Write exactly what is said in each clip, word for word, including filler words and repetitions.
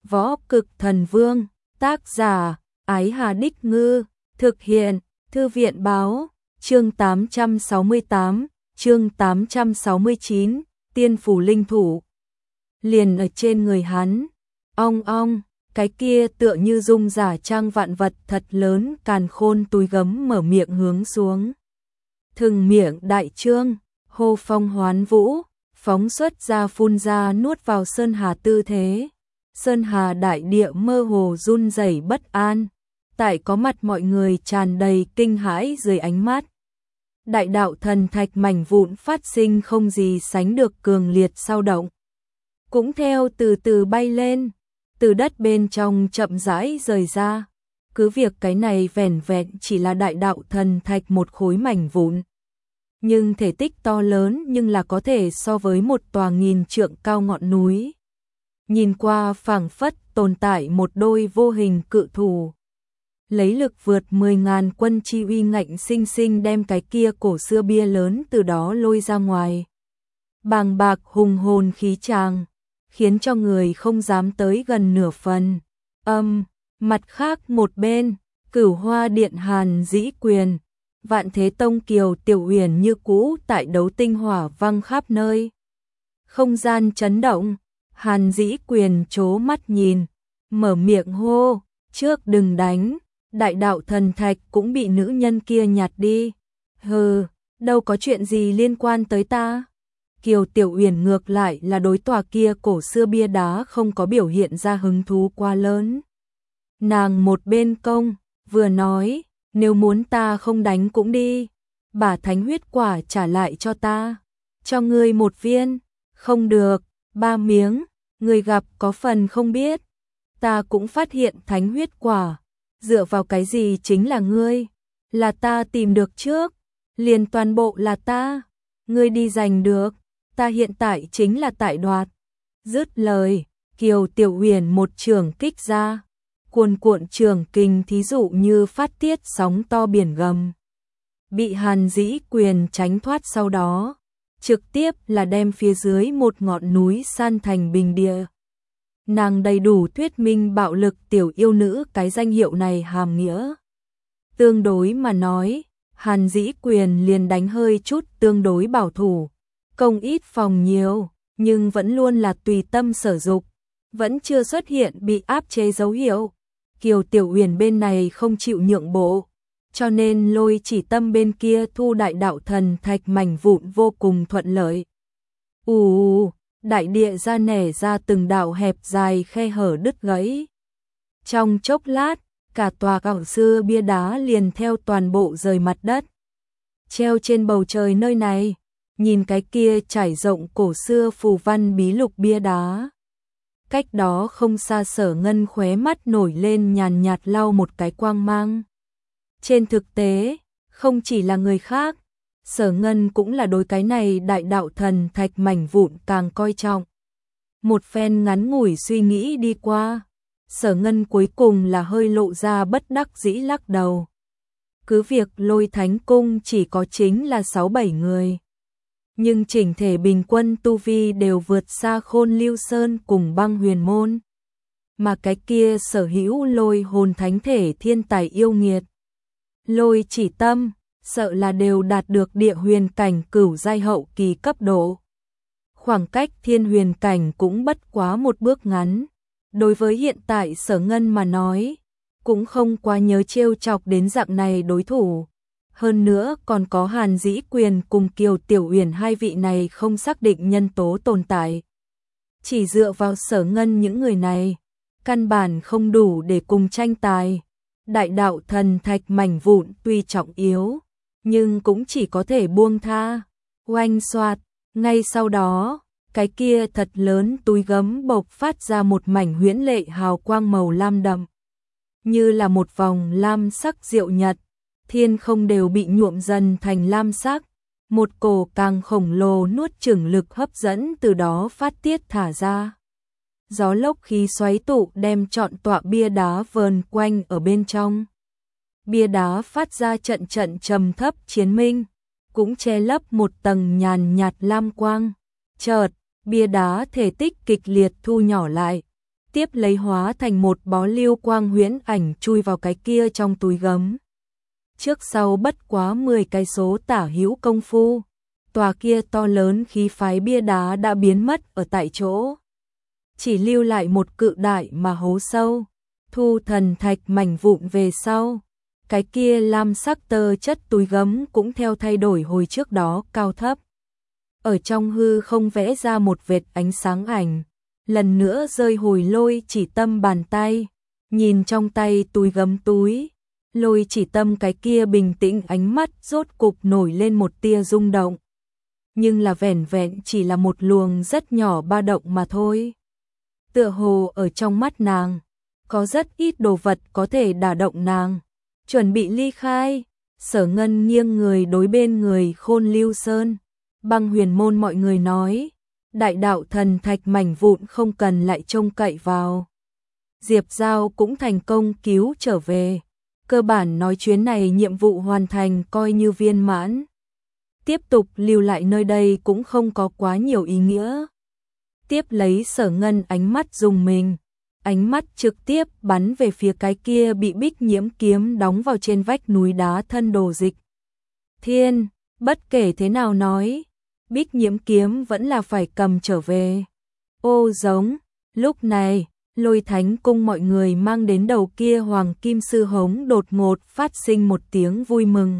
Võ Cực Thần Vương, tác giả, Ái Hà Đích Ngư, thực hiện, Thư viện Báo, chương tám trăm sáu mươi tám, chương tám trăm sáu mươi chín, Tiên Phủ Linh Thủ. Liền ở trên người hắn, ong ong, cái kia tựa như dung giả trang vạn vật thật lớn càn khôn túi gấm mở miệng hướng xuống. Thừng miệng đại trương, hô phong hoán vũ, phóng xuất ra phun ra nuốt vào sơn hà tư thế. Sơn hà đại địa mơ hồ run rẩy bất an, tại có mặt mọi người tràn đầy kinh hãi dưới ánh mắt. Đại đạo thần thạch mảnh vụn phát sinh không gì sánh được cường liệt sao động. Cũng theo từ từ bay lên, từ đất bên trong chậm rãi rời ra. Cứ việc cái này vẻn vẹn chỉ là đại đạo thần thạch một khối mảnh vụn. Nhưng thể tích to lớn nhưng là có thể so với một tòa nghìn trượng cao ngọn núi. Nhìn qua phảng phất tồn tại một đôi vô hình cự thủ. Lấy lực vượt mười ngàn quân chi uy ngạnh sinh sinh đem cái kia cổ xưa bia lớn từ đó lôi ra ngoài. Bàng bạc hùng hồn khí tràng, khiến cho người không dám tới gần nửa phần. Âm, mặt khác một bên, Cửu Hoa Điện Hàn Dĩ Quyền, Vạn Thế Tông Kiều Tiểu Uyển như cũ tại đấu tinh hỏa văng khắp nơi. Không gian chấn động, Hàn Dĩ Quyền trố mắt nhìn, mở miệng hô, trước đừng đánh, đại đạo thần thạch cũng bị nữ nhân kia nhặt đi. Hừ, đâu có chuyện gì liên quan tới ta. Kiều Tiểu Uyển ngược lại là đối tòa kia cổ xưa bia đá không có biểu hiện ra hứng thú quá lớn. Nàng một bên công, vừa nói, nếu muốn ta không đánh cũng đi, bả thánh huyết quả trả lại cho ta, cho ngươi một viên, không được, ba miếng, người gặp có phần không biết. Ta cũng phát hiện thánh huyết quả, dựa vào cái gì chính là ngươi, là ta tìm được trước, liền toàn bộ là ta, ngươi đi giành được, ta hiện tại chính là tại đoạt. Dứt lời, Kiều Tiểu Uyển một trường kích ra, cuồn cuộn trường kình thí dụ như phát tiết sóng to biển gầm. Bị Hàn Dĩ Quyền tránh thoát sau đó, trực tiếp là đem phía dưới một ngọn núi san thành bình địa. Nàng đầy đủ thuyết minh bạo lực tiểu yêu nữ cái danh hiệu này hàm nghĩa. Tương đối mà nói, Hàn Dĩ Quyền liền đánh hơi chút tương đối bảo thủ, công ít phòng nhiều, nhưng vẫn luôn là tùy tâm sở dục, vẫn chưa xuất hiện bị áp chế dấu hiệu. Kiều Tiểu Uyển bên này không chịu nhượng bộ, cho nên Lôi Chỉ Tâm bên kia thu đại đạo thần thạch mảnh vụn vô cùng thuận lợi. Ù, đại địa ra nẻ ra từng đạo hẹp dài khe hở đứt gãy. Trong chốc lát, cả tòa cổ xưa bia đá liền theo toàn bộ rời mặt đất. Treo trên bầu trời nơi này, nhìn cái kia trải rộng cổ xưa phù văn bí lục bia đá. Cách đó không xa Sở Ngân khóe mắt nổi lên nhàn nhạt lau một cái quang mang. Trên thực tế, không chỉ là người khác, Sở Ngân cũng là đối cái này đại đạo thần thạch mảnh vụn càng coi trọng. Một phen ngắn ngủi suy nghĩ đi qua, Sở Ngân cuối cùng là hơi lộ ra bất đắc dĩ lắc đầu. Cứ việc Lôi Thánh Cung chỉ có chính là sáu bảy người, nhưng chỉnh thể bình quân tu vi đều vượt xa Khôn Lưu Sơn cùng Băng Huyền Môn. Mà cái kia sở hữu lôi hồn thánh thể thiên tài yêu nghiệt, Lôi Chỉ Tâm, sợ là đều đạt được địa huyền cảnh cửu giai hậu kỳ cấp độ. Khoảng cách thiên huyền cảnh cũng bất quá một bước ngắn. Đối với hiện tại Sở Ngân mà nói, cũng không quá nhớ trêu chọc đến dạng này đối thủ. Hơn nữa còn có Hàn Dĩ Quyền cùng Kiều Tiểu Uyển hai vị này không xác định nhân tố tồn tại. Chỉ dựa vào Sở Ngân những người này, căn bản không đủ để cùng tranh tài. Đại đạo thần thạch mảnh vụn tuy trọng yếu, nhưng cũng chỉ có thể buông tha. Oanh xoạt, ngay sau đó, cái kia thật lớn túi gấm bộc phát ra một mảnh huyễn lệ hào quang màu lam đậm. Như là một vòng lam sắc diệu nhật, thiên không đều bị nhuộm dần thành lam sắc. Một cổ càng khổng lồ nuốt chửng lực hấp dẫn từ đó phát tiết thả ra. Gió lốc khí xoáy tụ đem trọn tọa bia đá vờn quanh ở bên trong. Bia đá phát ra trận trận trầm thấp chiến minh, cũng che lấp một tầng nhàn nhạt lam quang. Chợt, bia đá thể tích kịch liệt thu nhỏ lại, tiếp lấy hóa thành một bó lưu quang huyễn ảnh chui vào cái kia trong túi gấm. Trước sau bất quá mười cái số tả hữu công phu, tòa kia to lớn khí phái bia đá đã biến mất ở tại chỗ. Chỉ lưu lại một cự đại mà hố sâu, thu thần thạch mảnh vụn về sau. Cái kia lam sắc tơ chất túi gấm cũng theo thay đổi hồi trước đó cao thấp. Ở trong hư không vẽ ra một vệt ánh sáng ảnh, lần nữa rơi hồi Lôi Chỉ Tâm bàn tay, nhìn trong tay túi gấm túi, Lôi Chỉ Tâm cái kia bình tĩnh ánh mắt rốt cục nổi lên một tia rung động. Nhưng là vẻn vẹn chỉ là một luồng rất nhỏ ba động mà thôi. Tựa hồ ở trong mắt nàng, có rất ít đồ vật có thể đả động nàng. Chuẩn bị ly khai, Sở Ngân nghiêng người đối bên người Khôn Lưu Sơn, Băng Huyền Môn mọi người nói, đại đạo thần thạch mảnh vụn không cần lại trông cậy vào. Diệp Giao cũng thành công cứu trở về, cơ bản nói chuyến này nhiệm vụ hoàn thành coi như viên mãn. Tiếp tục lưu lại nơi đây cũng không có quá nhiều ý nghĩa. Tiếp lấy Sở Ngân ánh mắt dùng mình, ánh mắt trực tiếp bắn về phía cái kia bị Bích Nhiễm kiếm đóng vào trên vách núi đá thân đồ dịch. Thiên, bất kể thế nào nói, Bích Nhiễm kiếm vẫn là phải cầm trở về. Ô giống, lúc này, Lôi Thánh Cung mọi người mang đến đầu kia Hoàng Kim Sư Hống đột ngột phát sinh một tiếng vui mừng.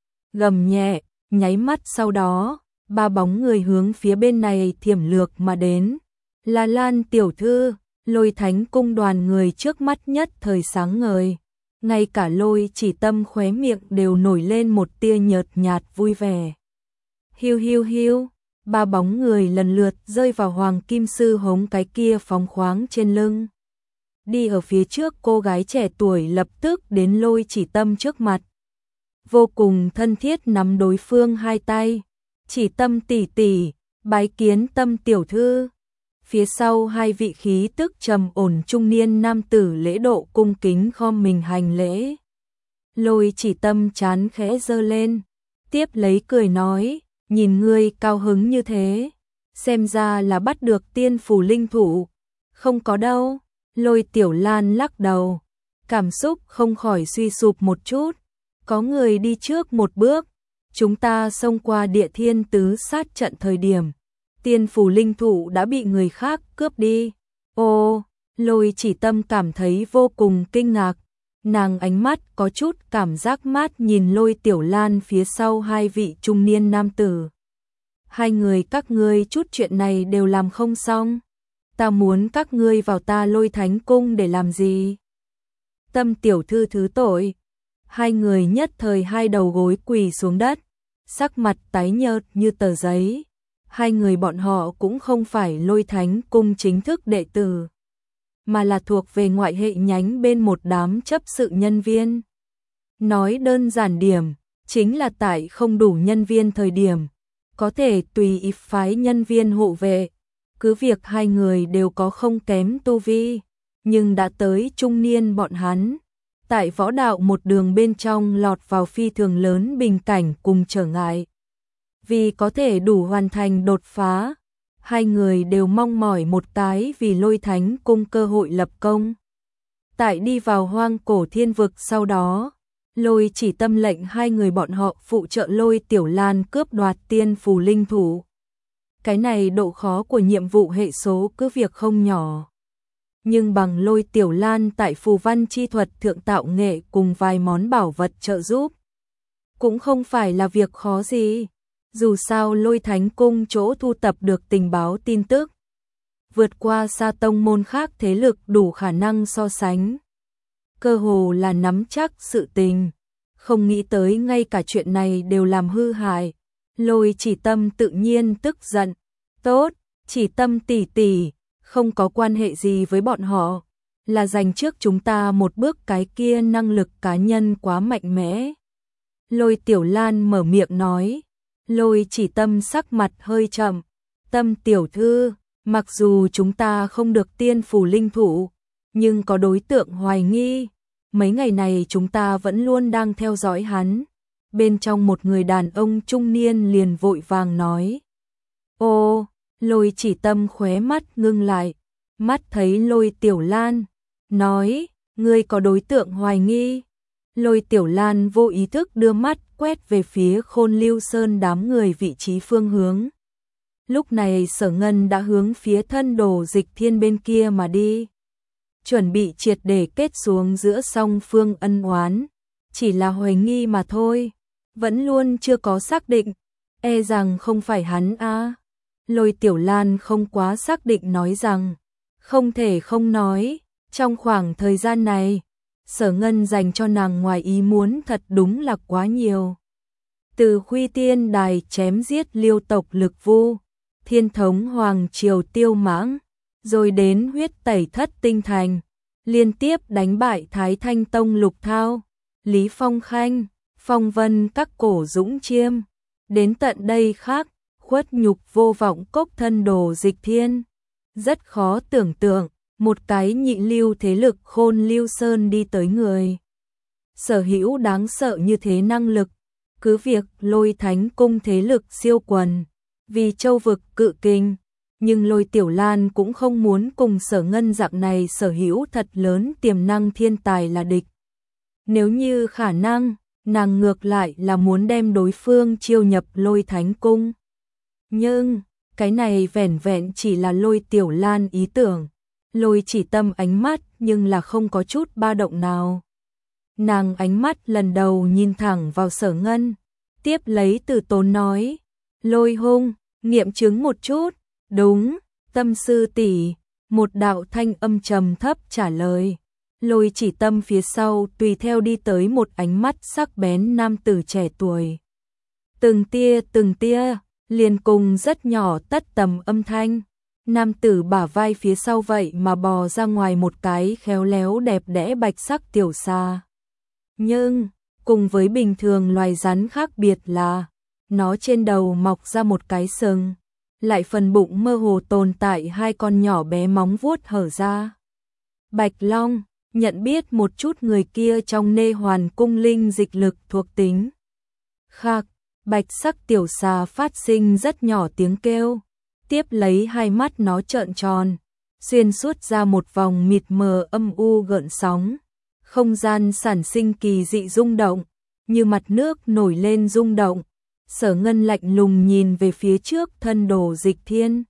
Gầm nhẹ, nháy mắt sau đó, ba bóng người hướng phía bên này thiểm lược mà đến. Là Lan tiểu thư, Lôi Thánh Cung đoàn người trước mắt nhất thời sáng ngời. Ngay cả Lôi Chỉ Tâm khóe miệng đều nổi lên một tia nhợt nhạt vui vẻ. Hiu hiu hiu, ba bóng người lần lượt rơi vào Hoàng Kim Sư Hống cái kia phóng khoáng trên lưng. Đi ở phía trước cô gái trẻ tuổi lập tức đến Lôi Chỉ Tâm trước mặt. Vô cùng thân thiết nắm đối phương hai tay. Chỉ Tâm tỷ tỷ, bái kiến Tâm tiểu thư. Phía sau hai vị khí tức trầm ổn trung niên nam tử lễ độ cung kính khom mình hành lễ. Lôi Chỉ Tâm chán khẽ giơ lên, tiếp lấy cười nói, nhìn ngươi cao hứng như thế, xem ra là bắt được tiên phủ linh thủ. Không có đâu, Lôi Tiểu Lan lắc đầu, cảm xúc không khỏi suy sụp một chút. Có người đi trước một bước, chúng ta xông qua Địa Thiên tứ sát trận thời điểm, tiên phủ linh thủ đã bị người khác cướp đi. Ô, Lôi Chỉ Tâm cảm thấy vô cùng kinh ngạc, nàng ánh mắt có chút cảm giác mát nhìn Lôi Tiểu Lan phía sau hai vị trung niên nam tử. Hai người các ngươi chút chuyện này đều làm không xong, ta muốn các ngươi vào ta Lôi Thánh Cung để làm gì? Tâm tiểu thư thứ tội. Hai người nhất thời hai đầu gối quỳ xuống đất, sắc mặt tái nhợt như tờ giấy. Hai người bọn họ cũng không phải Lôi Thánh Cung chính thức đệ tử, mà là thuộc về ngoại hệ nhánh bên một đám chấp sự nhân viên. Nói đơn giản điểm, chính là tại không đủ nhân viên thời điểm, có thể tùy ý phái nhân viên hộ vệ. Cứ việc hai người đều có không kém tu vi, nhưng đã tới trung niên bọn hắn, tại võ đạo một đường bên trong lọt vào phi thường lớn bình cảnh cùng trở ngại. Vì có thể đủ hoàn thành đột phá, hai người đều mong mỏi một cái vì Lôi Thánh Cung cơ hội lập công. Tại đi vào hoang cổ thiên vực sau đó, Lôi Chỉ Tâm lệnh hai người bọn họ phụ trợ Lôi Tiểu Lan cướp đoạt tiên phù linh thủ. Cái này độ khó của nhiệm vụ hệ số cứ việc không nhỏ. Nhưng bằng Lôi Tiểu Lan tại phù văn chi thuật thượng tạo nghệ cùng vài món bảo vật trợ giúp, cũng không phải là việc khó gì. Dù sao Lôi Thánh Cung chỗ thu tập được tình báo tin tức, vượt qua xa tông môn khác thế lực đủ khả năng so sánh. Cơ hồ là nắm chắc sự tình, không nghĩ tới ngay cả chuyện này đều làm hư hại. Lôi Chỉ Tâm tự nhiên tức giận. Tốt, Chỉ Tâm tỷ tỷ, không có quan hệ gì với bọn họ, là dành trước chúng ta một bước, cái kia năng lực cá nhân quá mạnh mẽ. Lôi Tiểu Lan mở miệng nói. Lôi Chỉ Tâm sắc mặt hơi chậm. Tâm tiểu thư, mặc dù chúng ta không được tiên phủ linh thủ, nhưng có đối tượng hoài nghi. Mấy ngày này chúng ta vẫn luôn đang theo dõi hắn. Bên trong một người đàn ông trung niên liền vội vàng nói. Ô, Lôi Chỉ Tâm khóe mắt ngưng lại. mắt thấy Lôi Tiểu Lan, nói, ngươi có đối tượng hoài nghi. Lôi Tiểu Lan vô ý thức đưa mắt quét về phía Khôn Lưu Sơn đám người vị trí phương hướng. Lúc này Sở Ngân đã hướng phía thân đồ Dịch Thiên bên kia mà đi, chuẩn bị triệt để kết xuống giữa song phương ân oán, chỉ là hoài nghi mà thôi, vẫn luôn chưa có xác định, e rằng không phải hắn a. Lôi Tiểu Lan không quá xác định nói rằng, không thể không nói, trong khoảng thời gian này, Sở Ngân dành cho nàng ngoài ý muốn thật đúng là quá nhiều. Từ Khuy Tiên Đài chém giết Liêu tộc Lực Vu, Thiên thống Hoàng triều Tiêu Mãng, rồi đến huyết tẩy Thất Tinh Thành, liên tiếp đánh bại Thái Thanh Tông Lục Thao, Lý Phong Khanh, Phong Vân các cổ dũng chiêm, đến tận đây khác, khuất nhục vô vọng cốc thân đồ Dịch Thiên. Rất khó tưởng tượng, một cái nhị lưu thế lực Khôn Lưu Sơn đi tới người sở hữu đáng sợ như thế năng lực, cứ việc Lôi Thánh cung thế lực siêu quần, vì châu vực cự kinh, nhưng Lôi Tiểu Lan cũng không muốn cùng Sở Ngân dạng này sở hữu thật lớn tiềm năng thiên tài là địch. Nếu như khả năng, nàng ngược lại là muốn đem đối phương chiêu nhập Lôi Thánh cung. Nhưng, cái này vẻn vẹn chỉ là Lôi Tiểu Lan ý tưởng. Lôi Chỉ Tâm ánh mắt nhưng là không có chút ba động nào. Nàng ánh mắt lần đầu nhìn thẳng vào Sở Ngân, tiếp lấy từ tốn nói, Lôi Hung, nghiệm chứng một chút. Đúng, Tâm sư tỷ, một đạo thanh âm trầm thấp trả lời. Lôi Chỉ Tâm phía sau tùy theo đi tới một ánh mắt sắc bén nam tử trẻ tuổi. Từng tia từng tia, liền cùng rất nhỏ tất tầm âm thanh. Nam tử bả vai phía sau vậy mà bò ra ngoài một cái khéo léo đẹp đẽ bạch sắc tiểu xa. Nhưng, cùng với bình thường loài rắn khác biệt là, nó trên đầu mọc ra một cái sừng, lại phần bụng mơ hồ tồn tại hai con nhỏ bé móng vuốt hở ra. Bạch Long, nhận biết một chút người kia trong Nê Hoàn cung linh dịch lực thuộc tính. Khạc, bạch sắc tiểu xà phát sinh rất nhỏ tiếng kêu, tiếp lấy hai mắt nó trợn tròn, xuyên suốt ra một vòng mịt mờ âm u gợn sóng. Không gian sản sinh kỳ dị rung động, như mặt nước nổi lên rung động. Sở Ngân lạnh lùng nhìn về phía trước thân đồ Dịch Thiên.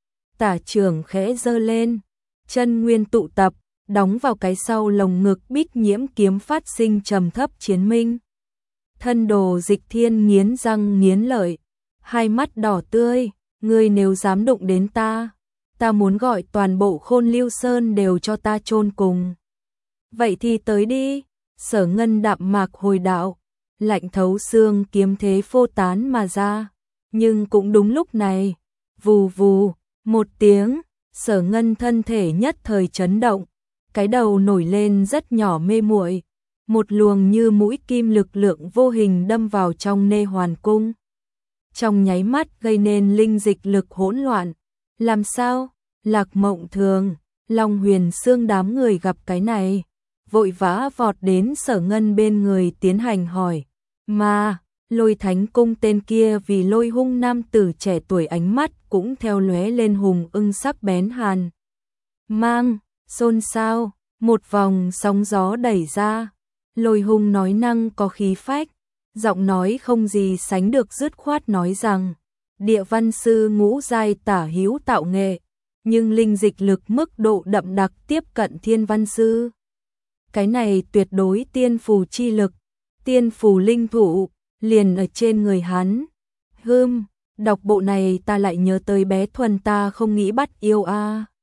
Tả trưởng khẽ giơ lên, chân nguyên tụ tập, đóng vào cái sau lồng ngực bích nhiễm kiếm phát sinh trầm thấp chiến minh. Thân đồ Dịch Thiên nghiến răng nghiến lợi, hai mắt đỏ tươi, ngươi nếu dám đụng đến ta, ta muốn gọi toàn bộ Khôn Lưu Sơn đều cho ta chôn cùng. Vậy thì tới đi. Sở Ngân đạm mạc hồi đạo, lạnh thấu xương kiếm thế phô tán mà ra. Nhưng cũng đúng lúc này, vù vù, một tiếng, Sở Ngân thân thể nhất thời chấn động, cái đầu nổi lên rất nhỏ mê muội, một luồng như mũi kim lực lượng vô hình đâm vào trong Nê Hoàn cung. Trong nháy mắt gây nên linh dịch lực hỗn loạn. Làm sao? Lạc Mộng Thường, Long Huyền Xương đám người gặp cái này, vội vã vọt đến Sở Ngân bên người tiến hành hỏi. Mà, Lôi Thánh cung tên kia vì Lôi Hung nam tử trẻ tuổi ánh mắt cũng theo lóe lên hùng ưng sắc bén hàn. Mang, xôn xao, một vòng sóng gió đẩy ra. Lôi Hung nói năng có khí phách, giọng nói không gì sánh được dứt khoát nói rằng, địa văn sư ngũ giai tả hữu tạo nghệ, nhưng linh dịch lực mức độ đậm đặc tiếp cận thiên văn sư. Cái này tuyệt đối tiên phù chi lực, tiên phù linh thủ, liền ở trên người hắn. Hưm, đọc bộ này ta lại nhớ tới bé Thuần ta không nghĩ bắt yêu a.